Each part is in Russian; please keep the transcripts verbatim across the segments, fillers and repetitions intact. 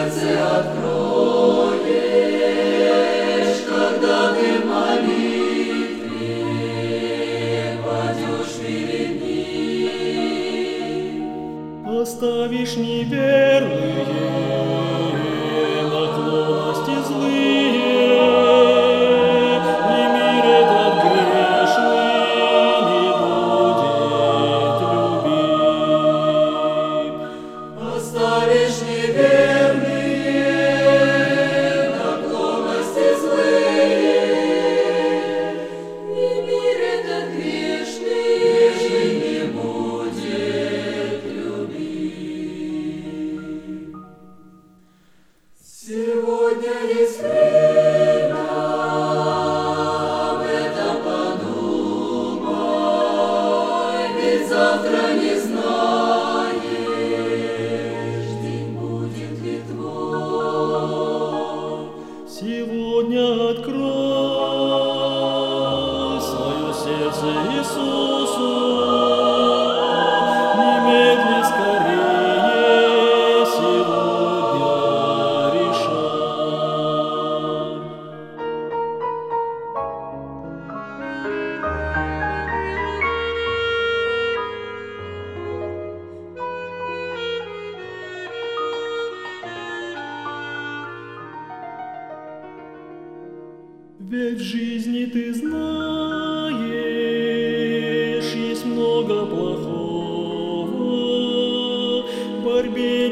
сердце откроешь, когда ты в молитве падешь перед Ним. Оставишь неверные наклонности злые, и мир этот грешный не будет любим. Оставишь неверные наклонности злые, и мир этот грешный не будет любим. Сегодня есть время об этом подумай, ведь завтра не знаешь, день будет ли твой. Сегодня открой свое сердце Иисусу, немедли скорее сегодня решай. Ведь в жизни ты знаешь, есть много плохого, в борьбе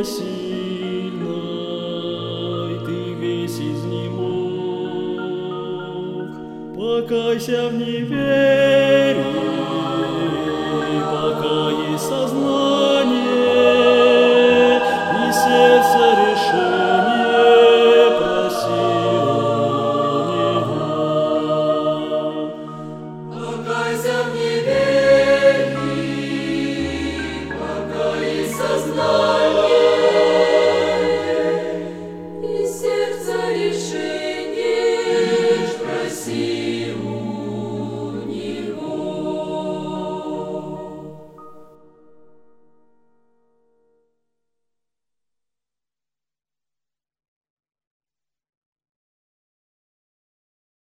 непосильной ты весь изнемог. Покайся в неверии,